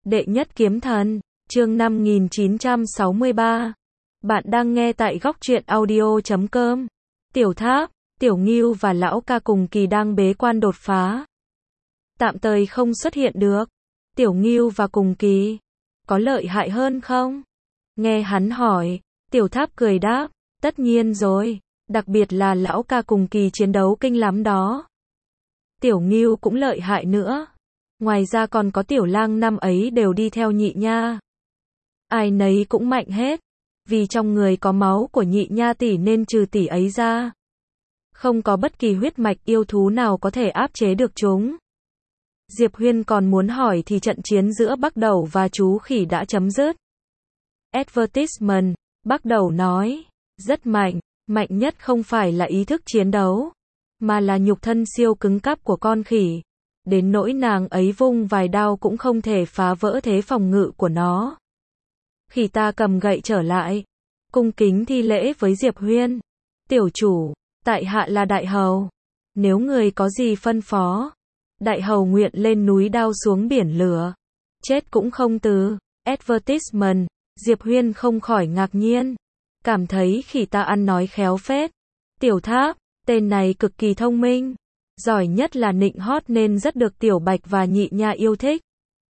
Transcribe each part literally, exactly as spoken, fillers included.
Đệ nhất kiếm thần, chương năm nghìn chín trăm sáu mươi ba. Bạn đang nghe tại góc truyện audio chấm com. Tiểu Tháp, Tiểu Ngưu và Lão Ca cùng Kỳ đang bế quan đột phá. Tạm thời không xuất hiện được. Tiểu Ngưu và cùng Kỳ, có lợi hại hơn không? Nghe hắn hỏi, Tiểu Tháp cười đáp, tất nhiên rồi, đặc biệt là Lão Ca cùng Kỳ chiến đấu kinh lắm đó. Tiểu Ngưu cũng lợi hại nữa. Ngoài ra còn có Tiểu Lang năm ấy đều đi theo Nhị Nha. Ai nấy cũng mạnh hết, vì trong người có máu của Nhị Nha tỷ nên trừ tỷ ấy ra, không có bất kỳ huyết mạch yêu thú nào có thể áp chế được chúng. Diệp Huyên còn muốn hỏi thì trận chiến giữa Bắc Đầu và chú khỉ đã chấm dứt. Advertisement, Bắc Đầu nói, rất mạnh, mạnh nhất không phải là ý thức chiến đấu, mà là nhục thân siêu cứng cáp của con khỉ. Đến nỗi nàng ấy vung vài đao cũng không thể phá vỡ thế phòng ngự của nó. Khỉ ta cầm gậy trở lại, cung kính thi lễ với Diệp Huyên. Tiểu chủ, tại hạ là Đại Hầu. Nếu người có gì phân phó. Đại Hầu nguyện lên núi đao xuống biển lửa, chết cũng không từ. Advertisement, Diệp Huyên không khỏi ngạc nhiên, cảm thấy khỉ ta ăn nói khéo phết. Tiểu Tháp, tên này cực kỳ thông minh, giỏi nhất là nịnh hót nên rất được Tiểu Bạch và Nhị Nha yêu thích.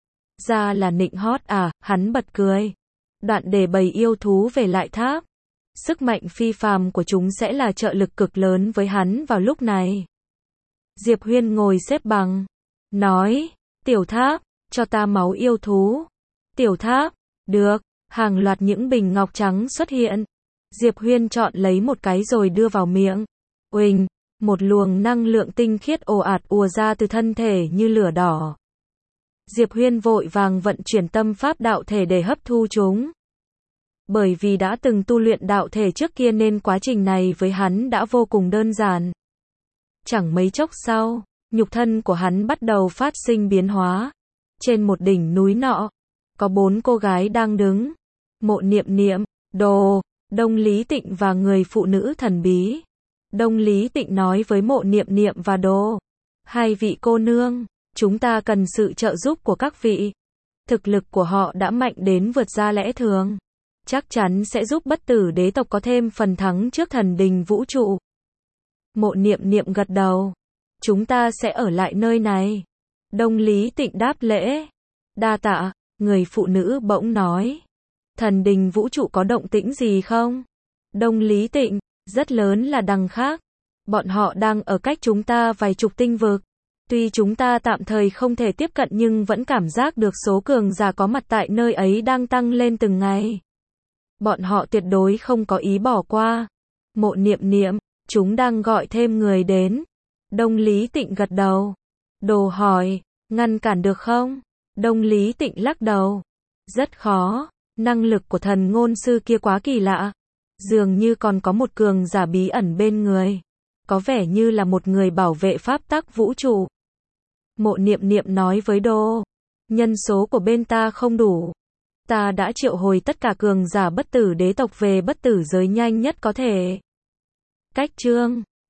Ra là nịnh hót à, hắn bật cười. Đoạn để bầy yêu thú về lại tháp. Sức mạnh phi phàm của chúng sẽ là trợ lực cực lớn với hắn vào lúc này. Diệp Huyên ngồi xếp bằng, nói, Tiểu Tháp, cho ta máu yêu thú. Tiểu Tháp, được, hàng loạt những bình ngọc trắng xuất hiện. Diệp Huyên chọn lấy một cái rồi đưa vào miệng. Uỳnh, một luồng năng lượng tinh khiết ồ ạt ùa ra từ thân thể như lửa đỏ. Diệp Huyên vội vàng vận chuyển tâm pháp đạo thể để hấp thu chúng. Bởi vì đã từng tu luyện đạo thể trước kia nên quá trình này với hắn đã vô cùng đơn giản. Chẳng mấy chốc sau, nhục thân của hắn bắt đầu phát sinh biến hóa. Trên một đỉnh núi nọ, có bốn cô gái đang đứng. Mộ Niệm Niệm, Đồ, Đông Lý Tịnh và người phụ nữ thần bí. Đông Lý Tịnh nói với Mộ Niệm Niệm và Đồ, hai vị cô nương, chúng ta cần sự trợ giúp của các vị. Thực lực của họ đã mạnh đến vượt ra lẽ thường, chắc chắn sẽ giúp bất tử đế tộc có thêm phần thắng trước thần đình vũ trụ. Mộ Niệm Niệm gật đầu, chúng ta sẽ ở lại nơi này. Đông Lý Tịnh đáp lễ, đa tạ. Người phụ nữ bỗng nói, thần đình vũ trụ có động tĩnh gì không? Đông Lý Tịnh, rất lớn là đằng khác. Bọn họ đang ở cách chúng ta vài chục tinh vực. Tuy chúng ta tạm thời không thể tiếp cận nhưng vẫn cảm giác được số cường giả có mặt tại nơi ấy đang tăng lên từng ngày. Bọn họ tuyệt đối không có ý bỏ qua. Mộ Niệm Niệm, chúng đang gọi thêm người đến. Đông Lý Tịnh gật đầu. Đồ hỏi, ngăn cản được không? Đông Lý Tịnh lắc đầu. Rất khó, năng lực của thần ngôn sư kia quá kỳ lạ. Dường như còn có một cường giả bí ẩn bên người. Có vẻ như là một người bảo vệ pháp tắc vũ trụ. Mộ Niệm Niệm nói với Đô, nhân số của bên ta không đủ. Ta đã triệu hồi tất cả cường giả bất tử đế tộc về bất tử giới nhanh nhất có thể. Cách chương